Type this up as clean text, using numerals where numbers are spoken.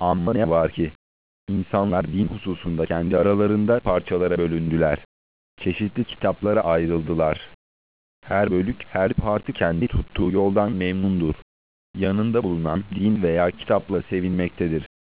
Ama ne var ki, insanlar din hususunda kendi aralarında parçalara bölündüler. Çeşitli kitaplara ayrıldılar. Her bölük, her parti kendi tuttuğu yoldan memnundur. Yanında bulunan din veya kitapla sevinmektedir.